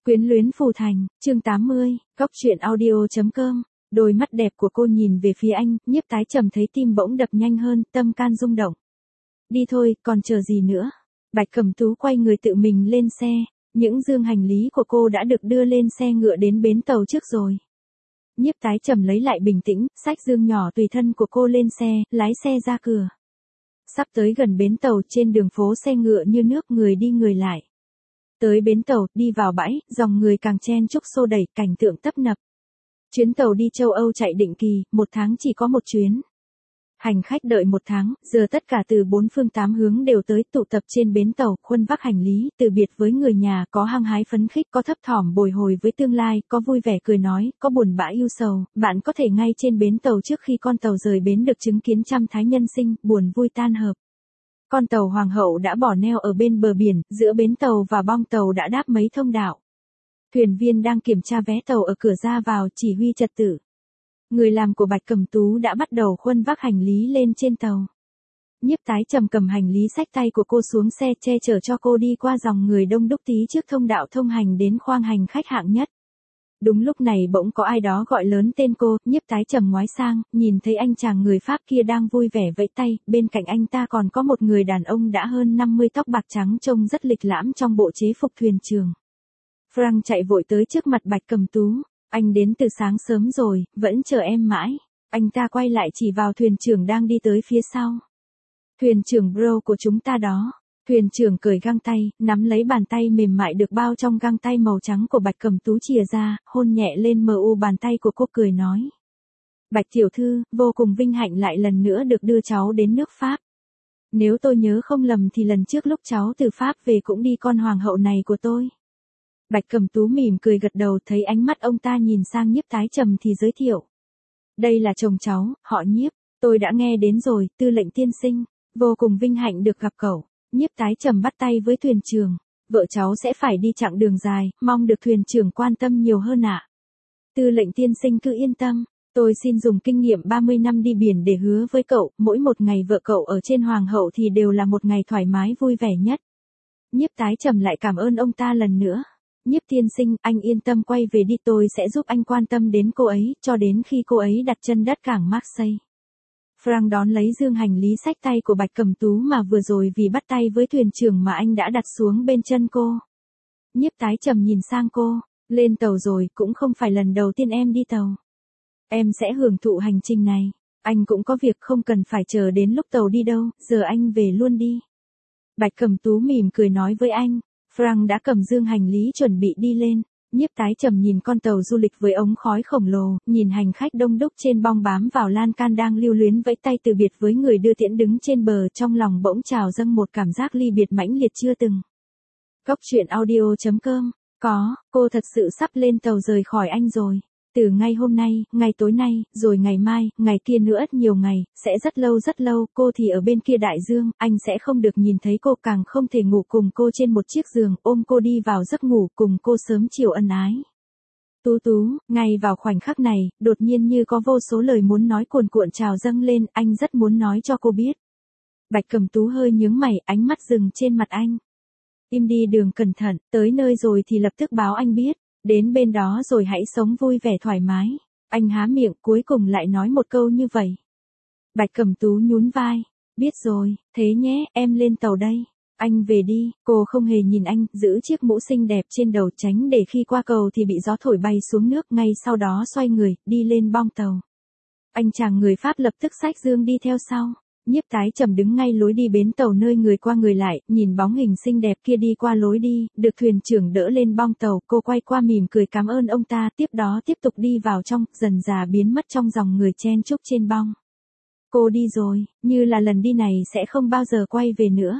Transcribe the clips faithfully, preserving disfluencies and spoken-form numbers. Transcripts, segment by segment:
Quyến luyến phù thành, chương tám mươi, góc truyện audio.com. Đôi mắt đẹp của cô nhìn về phía anh, Nhiếp Tái Trầm thấy tim bỗng đập nhanh hơn, tâm can rung động. Đi thôi, còn chờ gì nữa? Bạch Cẩm Tú quay người tự mình lên xe, những dương hành lý của cô đã được đưa lên xe ngựa đến bến tàu trước rồi. Nhiếp Tái Trầm lấy lại bình tĩnh, xách dương nhỏ tùy thân của cô lên xe, lái xe ra cửa. Sắp tới gần bến tàu, trên đường phố xe ngựa như nước, người đi người lại. Tới bến tàu, đi vào bãi, dòng người càng chen chúc xô đẩy, cảnh tượng tấp nập. Chuyến tàu đi châu Âu chạy định kỳ, một tháng chỉ có một chuyến. Hành khách đợi một tháng, giờ tất cả từ bốn phương tám hướng đều tới tụ tập trên bến tàu, khuân vác hành lý, từ biệt với người nhà, có hăng hái phấn khích, có thấp thỏm bồi hồi với tương lai, có vui vẻ cười nói, có buồn bã ưu sầu. Bạn có thể ngay trên bến tàu trước khi con tàu rời bến được chứng kiến trăm thái nhân sinh, buồn vui tan hợp. Con tàu Hoàng hậu đã bỏ neo ở bên bờ biển, giữa bến tàu và bong tàu đã đáp mấy thông đạo. Thuyền viên đang kiểm tra vé tàu ở cửa ra vào, chỉ huy trật tự. Người làm của Bạch Cẩm Tú đã bắt đầu khuân vác hành lý lên trên tàu. Nhiếp Tái Trầm cầm hành lý xách tay của cô xuống xe, che chở cho cô đi qua dòng người đông đúc tí trước thông đạo thông hành đến khoang hành khách hạng nhất. Đúng lúc này bỗng có ai đó gọi lớn tên cô, Nhiếp Tái Trầm ngoái sang, nhìn thấy anh chàng người Pháp kia đang vui vẻ vẫy tay, bên cạnh anh ta còn có một người đàn ông đã hơn năm mươi, tóc bạc trắng, trông rất lịch lãm trong bộ chế phục thuyền trưởng. Frank chạy vội tới trước mặt Bạch Cẩm Tú, anh đến từ sáng sớm rồi, vẫn chờ em mãi. Anh ta quay lại chỉ vào thuyền trưởng đang đi tới phía sau. Thuyền trưởng bro của chúng ta đó. Thuyền trưởng cởi găng tay, nắm lấy bàn tay mềm mại được bao trong găng tay màu trắng của Bạch Cẩm Tú chìa ra, hôn nhẹ lên mờ u bàn tay của cô, cười nói. Bạch tiểu thư, vô cùng vinh hạnh lại lần nữa được đưa cháu đến nước Pháp. Nếu tôi nhớ không lầm thì lần trước lúc cháu từ Pháp về cũng đi con hoàng hậu này của tôi. Bạch Cẩm Tú mỉm cười gật đầu, thấy ánh mắt ông ta nhìn sang Nhiếp Tái Trầm thì giới thiệu. Đây là chồng cháu, họ Nhiếp, tôi đã nghe đến rồi, tư lệnh tiên sinh, vô cùng vinh hạnh được gặp cậu. Nhiếp Tái Trầm bắt tay với thuyền trưởng, vợ cháu sẽ phải đi chặng đường dài, mong được thuyền trưởng quan tâm nhiều hơn ạ. Tư lệnh tiên sinh cứ yên tâm, tôi xin dùng kinh nghiệm ba mươi năm đi biển để hứa với cậu, mỗi một ngày vợ cậu ở trên hoàng hậu thì đều là một ngày thoải mái vui vẻ nhất. Nhiếp Tái Trầm lại cảm ơn ông ta lần nữa. Nhiếp tiên sinh, anh yên tâm quay về đi, tôi sẽ giúp anh quan tâm đến cô ấy, cho đến khi cô ấy đặt chân đất cảng Marseille. Frank đón lấy dương hành lý xách tay của Bạch Cẩm Tú mà vừa rồi vì bắt tay với thuyền trưởng mà anh đã đặt xuống bên chân cô. Nhiếp Tái Trầm nhìn sang cô, lên tàu rồi, cũng không phải lần đầu tiên em đi tàu. Em sẽ hưởng thụ hành trình này, anh cũng có việc không cần phải chờ đến lúc tàu đi đâu, giờ anh về luôn đi. Bạch Cẩm Tú mỉm cười nói với anh. Frank đã cầm dương hành lý chuẩn bị đi lên. Nhiếp Tái Trầm nhìn con tàu du lịch với ống khói khổng lồ, nhìn hành khách đông đúc trên bong bám vào lan can đang lưu luyến vẫy tay từ biệt với người đưa tiễn đứng trên bờ, trong lòng bỗng trào dâng một cảm giác ly biệt mãnh liệt chưa từng. Góc truyện audio.com. Có, cô thật sự sắp lên tàu rời khỏi anh rồi. Từ ngày hôm nay, ngày tối nay, rồi ngày mai, ngày kia nữa, nhiều ngày, sẽ rất lâu rất lâu, cô thì ở bên kia đại dương, anh sẽ không được nhìn thấy cô, càng không thể ngủ cùng cô trên một chiếc giường, ôm cô đi vào giấc ngủ, cùng cô sớm chiều ân ái. Tú Tú, ngay vào khoảnh khắc này, đột nhiên như có vô số lời muốn nói cuồn cuộn trào dâng lên, anh rất muốn nói cho cô biết. Bạch Cẩm Tú hơi nhướng mày, ánh mắt dừng trên mặt anh. Im đi đường cẩn thận, tới nơi rồi thì lập tức báo anh biết. Đến bên đó rồi hãy sống vui vẻ thoải mái. Anh há miệng cuối cùng lại nói một câu như vậy. Bạch Cẩm Tú nhún vai. Biết rồi, thế nhé, em lên tàu đây. Anh về đi, cô không hề nhìn anh, giữ chiếc mũ xinh đẹp trên đầu tránh để khi qua cầu thì bị gió thổi bay xuống nước, ngay sau đó xoay người, đi lên bong tàu. Anh chàng người Pháp lập tức xách dương đi theo sau. Nhiếp Tái Trầm đứng ngay lối đi bến tàu nơi người qua người lại, nhìn bóng hình xinh đẹp kia đi qua lối đi, được thuyền trưởng đỡ lên bong tàu, cô quay qua mỉm cười cảm ơn ông ta, tiếp đó tiếp tục đi vào trong, dần dà biến mất trong dòng người chen chúc trên bong. Cô đi rồi, như là lần đi này sẽ không bao giờ quay về nữa.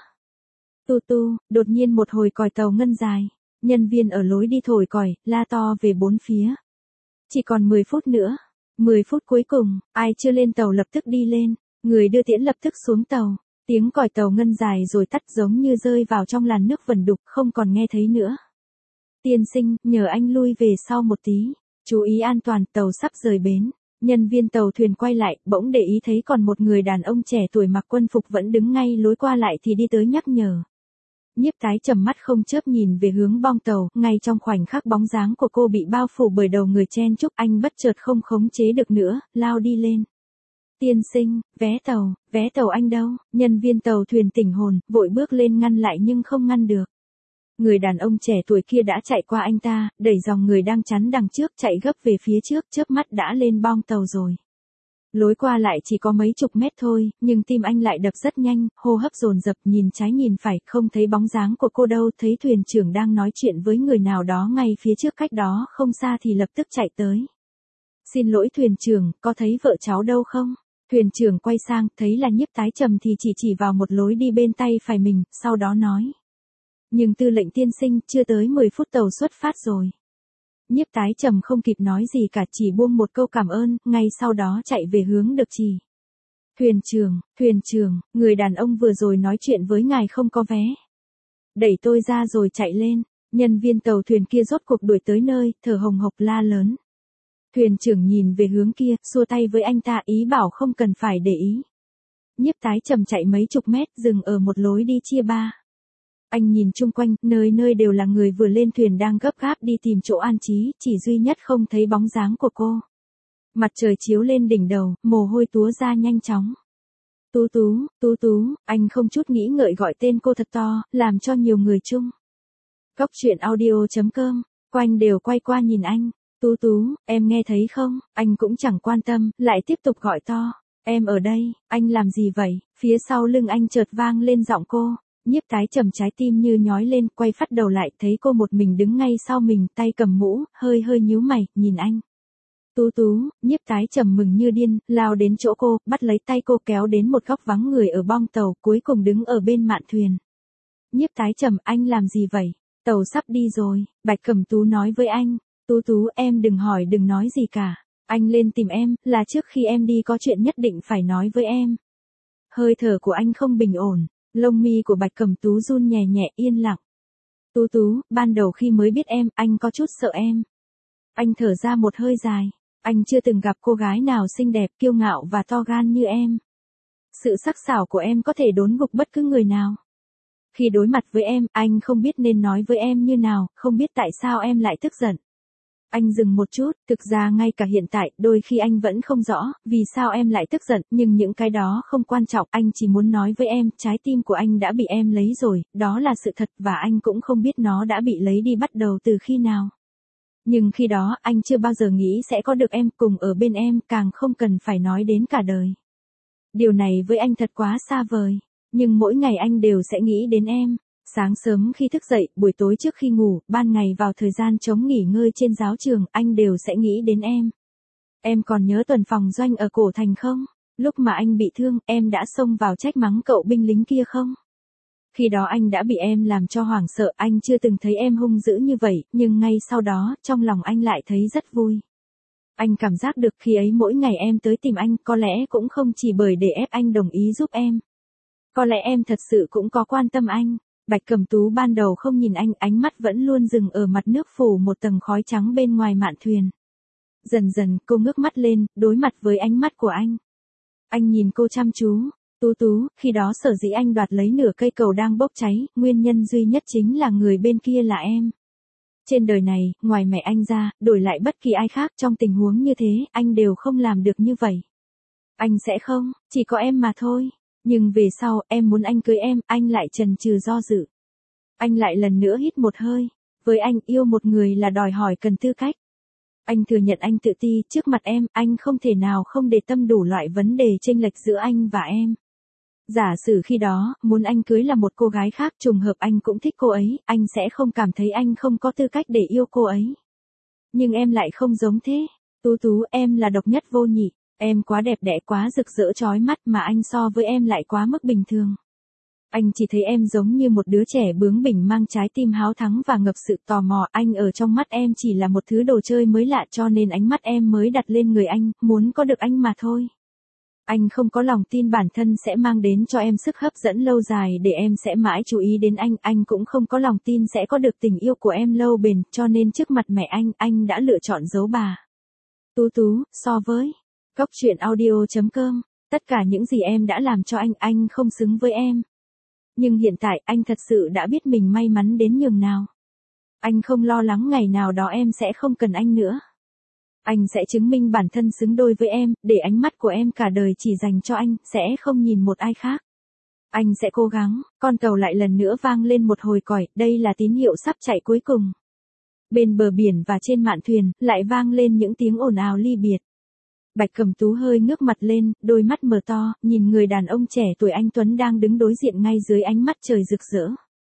Tu tu, đột nhiên một hồi còi tàu ngân dài, nhân viên ở lối đi thổi còi, la to về bốn phía. Chỉ còn mười phút nữa, mười phút cuối cùng, ai chưa lên tàu lập tức đi lên. Người đưa tiễn lập tức xuống tàu, tiếng còi tàu ngân dài rồi tắt giống như rơi vào trong làn nước vẩn đục, không còn nghe thấy nữa. Tiên sinh, nhờ anh lui về sau một tí, chú ý an toàn, tàu sắp rời bến. Nhân viên tàu thuyền quay lại, bỗng để ý thấy còn một người đàn ông trẻ tuổi mặc quân phục vẫn đứng ngay lối qua lại thì đi tới nhắc nhở. Nhiếp Tái Trầm mắt không chớp nhìn về hướng bong tàu, ngay trong khoảnh khắc bóng dáng của cô bị bao phủ bởi đầu người chen chúc, anh bất chợt không khống chế được nữa, lao đi lên. Tiên sinh, vé tàu, vé tàu anh đâu? Nhân viên tàu thuyền tỉnh hồn, vội bước lên ngăn lại nhưng không ngăn được. Người đàn ông trẻ tuổi kia đã chạy qua anh ta, đẩy dòng người đang chắn đằng trước chạy gấp về phía trước, chớp mắt đã lên bong tàu rồi. Lối qua lại chỉ có mấy chục mét thôi, nhưng tim anh lại đập rất nhanh, hô hấp dồn dập, nhìn trái nhìn phải, không thấy bóng dáng của cô đâu, thấy thuyền trưởng đang nói chuyện với người nào đó ngay phía trước cách đó không xa thì lập tức chạy tới. Xin lỗi thuyền trưởng, có thấy vợ cháu đâu không? Thuyền trưởng quay sang, thấy là Nhiếp Tái Trầm thì chỉ chỉ vào một lối đi bên tay phải mình, sau đó nói. Nhưng tư lệnh tiên sinh, chưa tới mười phút tàu xuất phát rồi. Nhiếp Tái Trầm không kịp nói gì cả, chỉ buông một câu cảm ơn, ngay sau đó chạy về hướng được chỉ. Thuyền trưởng, thuyền trưởng, người đàn ông vừa rồi nói chuyện với ngài không có vé. Đẩy tôi ra rồi chạy lên, nhân viên tàu thuyền kia rốt cuộc đuổi tới nơi, thở hồng hộc la lớn. Thuyền trưởng nhìn về hướng kia, xua tay với anh ta, ý bảo không cần phải để ý. Nhiếp Tái Trầm chạy mấy chục mét, dừng ở một lối đi chia ba. Anh nhìn chung quanh, nơi nơi đều là người vừa lên thuyền đang gấp gáp đi tìm chỗ an trí, chỉ duy nhất không thấy bóng dáng của cô. Mặt trời chiếu lên đỉnh đầu, mồ hôi túa ra nhanh chóng. Tú Tú, Tú Tú, anh không chút nghĩ ngợi gọi tên cô thật to, làm cho nhiều người chung. Cốc truyện audio chấm com, quanh đều quay qua nhìn anh. Tú Tú, em nghe thấy không? Anh cũng chẳng quan tâm, lại tiếp tục gọi to. Em ở đây, anh làm gì vậy? Phía sau lưng anh chợt vang lên giọng cô. Nhiếp Tái Trầm trái tim như nhói lên, quay phắt đầu lại, thấy cô một mình đứng ngay sau mình, tay cầm mũ, hơi hơi nhíu mày, nhìn anh. Tú Tú, Nhiếp Tái Trầm mừng như điên, lao đến chỗ cô, bắt lấy tay cô kéo đến một góc vắng người ở bong tàu, cuối cùng đứng ở bên mạn thuyền. Nhiếp Tái Trầm, anh làm gì vậy? Tàu sắp đi rồi, Bạch Cẩm Tú nói với anh. Tú Tú, em đừng hỏi đừng nói gì cả. Anh lên tìm em, là trước khi em đi có chuyện nhất định phải nói với em. Hơi thở của anh không bình ổn. Lông mi của Bạch Cẩm Tú run nhẹ nhẹ, yên lặng. Tú Tú, ban đầu khi mới biết em, anh có chút sợ em. Anh thở ra một hơi dài. Anh chưa từng gặp cô gái nào xinh đẹp, kiêu ngạo và to gan như em. Sự sắc sảo của em có thể đốn gục bất cứ người nào. Khi đối mặt với em, anh không biết nên nói với em như nào, không biết tại sao em lại tức giận. Anh dừng một chút, thực ra ngay cả hiện tại, đôi khi anh vẫn không rõ, vì sao em lại tức giận, nhưng những cái đó không quan trọng, anh chỉ muốn nói với em, trái tim của anh đã bị em lấy rồi, đó là sự thật, và anh cũng không biết nó đã bị lấy đi bắt đầu từ khi nào. Nhưng khi đó, anh chưa bao giờ nghĩ sẽ có được em, cùng ở bên em, càng không cần phải nói đến cả đời. Điều này với anh thật quá xa vời, nhưng mỗi ngày anh đều sẽ nghĩ đến em. Sáng sớm khi thức dậy, buổi tối trước khi ngủ, ban ngày vào thời gian trống nghỉ ngơi trên giáo trường, anh đều sẽ nghĩ đến em. Em còn nhớ tuần phòng doanh ở cổ thành không? Lúc mà anh bị thương, em đã xông vào trách mắng cậu binh lính kia không? Khi đó anh đã bị em làm cho hoảng sợ, anh chưa từng thấy em hung dữ như vậy, nhưng ngay sau đó, trong lòng anh lại thấy rất vui. Anh cảm giác được khi ấy mỗi ngày em tới tìm anh, có lẽ cũng không chỉ bởi để ép anh đồng ý giúp em. Có lẽ em thật sự cũng có quan tâm anh. Bạch Cẩm Tú ban đầu không nhìn anh, ánh mắt vẫn luôn dừng ở mặt nước phủ một tầng khói trắng bên ngoài mạn thuyền. Dần dần, cô ngước mắt lên, đối mặt với ánh mắt của anh. Anh nhìn cô chăm chú. Tú Tú, khi đó sở dĩ anh đoạt lấy nửa cây cầu đang bốc cháy, nguyên nhân duy nhất chính là người bên kia là em. Trên đời này, ngoài mẹ anh ra, đổi lại bất kỳ ai khác trong tình huống như thế, anh đều không làm được như vậy. Anh sẽ không, chỉ có em mà thôi. Nhưng về sau, em muốn anh cưới em, anh lại chần chừ do dự. Anh lại lần nữa hít một hơi. Với anh, yêu một người là đòi hỏi cần tư cách. Anh thừa nhận anh tự ti, trước mặt em, anh không thể nào không để tâm đủ loại vấn đề chênh lệch giữa anh và em. Giả sử khi đó, muốn anh cưới là một cô gái khác, trùng hợp anh cũng thích cô ấy, anh sẽ không cảm thấy anh không có tư cách để yêu cô ấy. Nhưng em lại không giống thế. Tú Tú, em là độc nhất vô nhị. Em quá đẹp đẽ, quá rực rỡ chói mắt, mà anh so với em lại quá mức bình thường. Anh chỉ thấy em giống như một đứa trẻ bướng bỉnh mang trái tim háo thắng và ngập sự tò mò. Anh ở trong mắt em chỉ là một thứ đồ chơi mới lạ, cho nên ánh mắt em mới đặt lên người anh, muốn có được anh mà thôi. Anh không có lòng tin bản thân sẽ mang đến cho em sức hấp dẫn lâu dài để em sẽ mãi chú ý đến anh. Anh cũng không có lòng tin sẽ có được tình yêu của em lâu bền, cho nên trước mặt mẹ anh, anh đã lựa chọn giấu bà. Tú Tú, so với Cốc truyện audio chấm com, tất cả những gì em đã làm cho anh, anh không xứng với em. Nhưng hiện tại anh thật sự đã biết mình may mắn đến nhường nào. Anh không lo lắng ngày nào đó em sẽ không cần anh nữa. Anh sẽ chứng minh bản thân xứng đôi với em, để ánh mắt của em cả đời chỉ dành cho anh, sẽ không nhìn một ai khác. Anh sẽ cố gắng. Con tàu lại lần nữa vang lên một hồi còi, đây là tín hiệu sắp chạy cuối cùng. Bên bờ biển và trên mạn thuyền, lại vang lên những tiếng ồn ào ly biệt. Bạch Cẩm Tú hơi ngước mặt lên, đôi mắt mở to, nhìn người đàn ông trẻ tuổi anh tuấn đang đứng đối diện ngay dưới ánh mắt trời rực rỡ.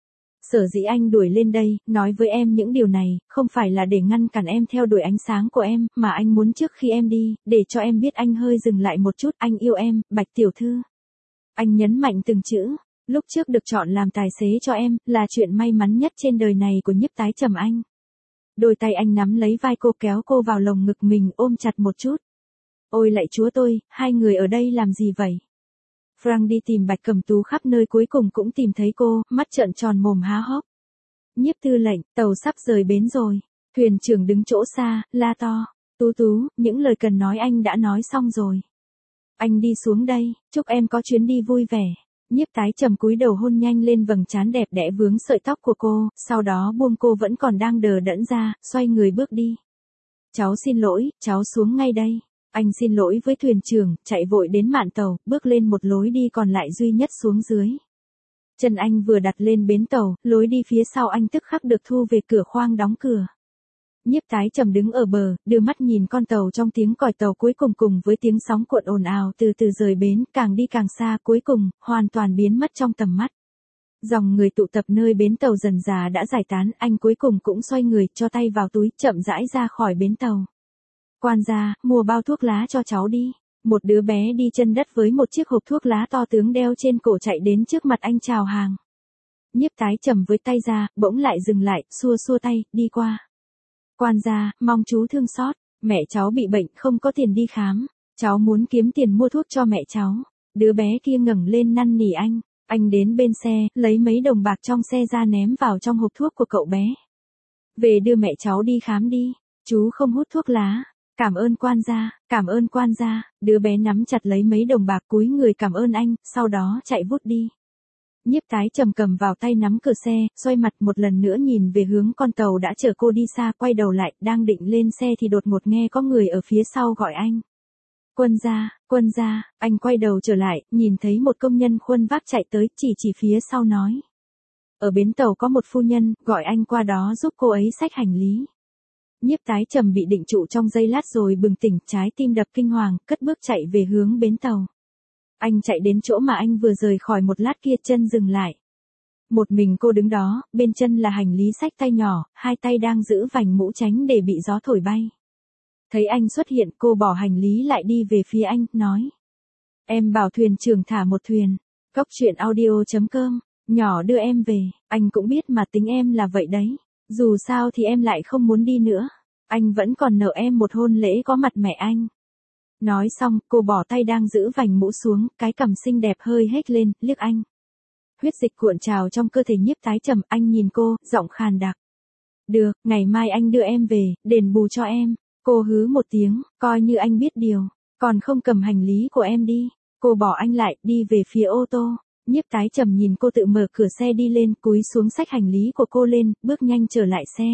Sở dĩ anh đuổi lên đây, nói với em những điều này, không phải là để ngăn cản em theo đuổi ánh sáng của em, mà anh muốn trước khi em đi, để cho em biết anh hơi dừng lại một chút, anh yêu em, Bạch tiểu thư. Anh nhấn mạnh từng chữ, lúc trước được chọn làm tài xế cho em, là chuyện may mắn nhất trên đời này của Nhiếp Tái Trầm anh. Đôi tay anh nắm lấy vai cô kéo cô vào lồng ngực mình ôm chặt một chút. Ôi lạy chúa tôi, hai người ở đây làm gì vậy? Frank đi tìm Bạch Cẩm Tú khắp nơi cuối cùng cũng tìm thấy cô, mắt trợn tròn mồm há hốc. Nhiếp tư lệnh, tàu sắp rời bến rồi. Thuyền trưởng đứng chỗ xa, la to. Tú Tú, những lời cần nói anh đã nói xong rồi. Anh đi xuống đây, chúc em có chuyến đi vui vẻ. Nhiếp Tái Trầm cúi đầu hôn nhanh lên vầng trán đẹp đẽ vướng sợi tóc của cô, sau đó buông cô vẫn còn đang đờ đẫn ra, xoay người bước đi. Cháu xin lỗi, cháu xuống ngay đây. Anh xin lỗi với thuyền trưởng, chạy vội đến mạn tàu, bước lên một lối đi còn lại duy nhất xuống dưới. Chân anh vừa đặt lên bến tàu, lối đi phía sau anh tức khắc được thu về cửa khoang đóng cửa. Nhiếp Tái Trầm đứng ở bờ, đưa mắt nhìn con tàu trong tiếng còi tàu cuối cùng cùng với tiếng sóng cuộn ồn ào từ từ rời bến, càng đi càng xa, cuối cùng, hoàn toàn biến mất trong tầm mắt. Dòng người tụ tập nơi bến tàu dần dà đã giải tán, anh cuối cùng cũng xoay người, cho tay vào túi, chậm rãi ra khỏi bến tàu. Quan gia, mua bao thuốc lá cho cháu đi. Một đứa bé đi chân đất với một chiếc hộp thuốc lá to tướng đeo trên cổ chạy đến trước mặt anh chào hàng. Nhiếp Tái Trầm với tay ra, bỗng lại dừng lại, xua xua tay, đi qua. Quan gia, mong chú thương xót, mẹ cháu bị bệnh không có tiền đi khám, cháu muốn kiếm tiền mua thuốc cho mẹ cháu. Đứa bé kia ngẩng lên năn nỉ anh, anh đến bên xe, lấy mấy đồng bạc trong xe ra ném vào trong hộp thuốc của cậu bé. Về đưa mẹ cháu đi khám đi, chú không hút thuốc lá. Cảm ơn quan gia, cảm ơn quan gia, đứa bé nắm chặt lấy mấy đồng bạc cúi người cảm ơn anh, sau đó chạy vút đi. Nhiếp Tái Trầm cầm vào tay nắm cửa xe, xoay mặt một lần nữa nhìn về hướng con tàu đã chở cô đi xa, quay đầu lại, đang định lên xe thì đột ngột nghe có người ở phía sau gọi anh. Quân gia, quân gia, anh quay đầu trở lại, nhìn thấy một công nhân khuân vác chạy tới, chỉ chỉ phía sau nói. Ở bến tàu có một phu nhân, gọi anh qua đó giúp cô ấy xách hành lý. Nhiếp Tái Trầm bị định trụ trong giây lát rồi bừng tỉnh, trái tim đập kinh hoàng, cất bước chạy về hướng bến tàu. Anh chạy đến chỗ mà anh vừa rời khỏi một lát kia, chân dừng lại. Một mình cô đứng đó, bên chân là hành lý xách tay nhỏ, hai tay đang giữ vành mũ tránh để bị gió thổi bay. Thấy anh xuất hiện, cô bỏ hành lý lại đi về phía anh, nói. Em bảo thuyền trưởng thả một thuyền. Cóc truyện audio chấm com, nhỏ đưa em về, anh cũng biết mà tính em là vậy đấy. Dù sao thì em lại không muốn đi nữa. Anh vẫn còn nợ em một hôn lễ có mặt mẹ anh. Nói xong, cô bỏ tay đang giữ vành mũ xuống, cái cằm xinh đẹp hơi hếch lên, liếc anh. Huyết dịch cuộn trào trong cơ thể Nhiếp Tái Trầm, anh nhìn cô, giọng khàn đặc. Được, ngày mai anh đưa em về, đền bù cho em. Cô hứ một tiếng, coi như anh biết điều. Còn không cầm hành lý của em đi. Cô bỏ anh lại, đi về phía ô tô. Nhiếp Tái Trầm nhìn cô tự mở cửa xe đi lên, cúi xuống xách hành lý của cô lên, bước nhanh trở lại xe.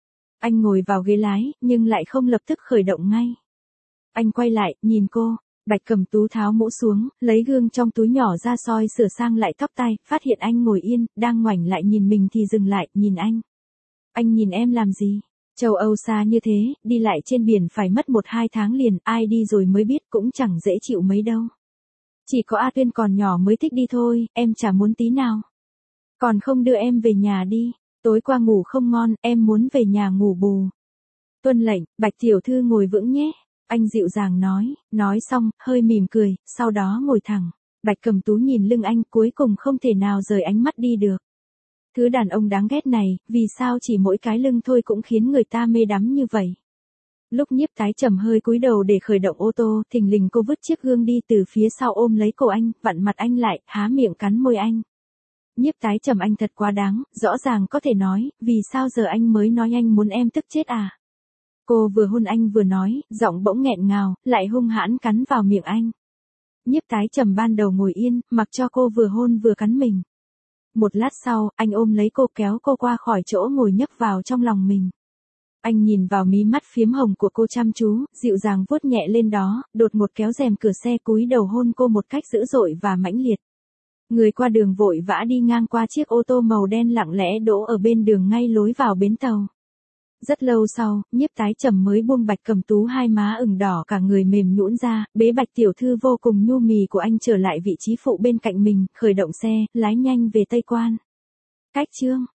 Anh ngồi vào ghế lái, nhưng lại không lập tức khởi động ngay. Anh quay lại, nhìn cô. Bạch Cẩm Tú tháo mũ xuống, lấy gương trong túi nhỏ ra soi sửa sang lại tóc tai, phát hiện anh ngồi yên, đang ngoảnh lại nhìn mình thì dừng lại, nhìn anh. Anh nhìn em làm gì? Châu Âu xa như thế, đi lại trên biển phải mất một hai tháng liền, ai đi rồi mới biết, cũng chẳng dễ chịu mấy đâu. Chỉ có A Tuyên còn nhỏ mới thích đi thôi, em chả muốn tí nào. Còn không đưa em về nhà đi, tối qua ngủ không ngon, em muốn về nhà ngủ bù. Tuân lệnh, Bạch tiểu thư ngồi vững nhé. Anh dịu dàng nói, nói xong, hơi mỉm cười, sau đó ngồi thẳng. Bạch Cẩm Tú nhìn lưng anh, cuối cùng không thể nào rời ánh mắt đi được. Thứ đàn ông đáng ghét này, vì sao chỉ mỗi cái lưng thôi cũng khiến người ta mê đắm như vậy. Lúc Nhiếp Tái Trầm hơi cúi đầu để khởi động ô tô, thình lình cô vứt chiếc gương đi từ phía sau ôm lấy cổ anh, vặn mặt anh lại, há miệng cắn môi anh. Nhiếp Tái Trầm, anh thật quá đáng, rõ ràng có thể nói, vì sao giờ anh mới nói anh muốn em tức chết à? Cô vừa hôn anh vừa nói, giọng bỗng nghẹn ngào, lại hung hãn cắn vào miệng anh. Nhiếp Tái Trầm ban đầu ngồi yên, mặc cho cô vừa hôn vừa cắn mình. Một lát sau, anh ôm lấy cô kéo cô qua khỏi chỗ ngồi nhấc vào trong lòng mình. Anh nhìn vào mí mắt phiếm hồng của cô chăm chú, dịu dàng vuốt nhẹ lên đó, đột ngột kéo rèm cửa xe cúi đầu hôn cô một cách dữ dội và mãnh liệt. Người qua đường vội vã đi ngang qua chiếc ô tô màu đen lặng lẽ đỗ ở bên đường ngay lối vào bến tàu. Rất lâu sau, Nhiếp Tái Trầm mới buông Bạch Cẩm Tú hai má ửng đỏ cả người mềm nhũn ra, bế Bạch tiểu thư vô cùng nhu mì của anh trở lại vị trí phụ bên cạnh mình, khởi động xe, lái nhanh về Tây Quan. Cách chương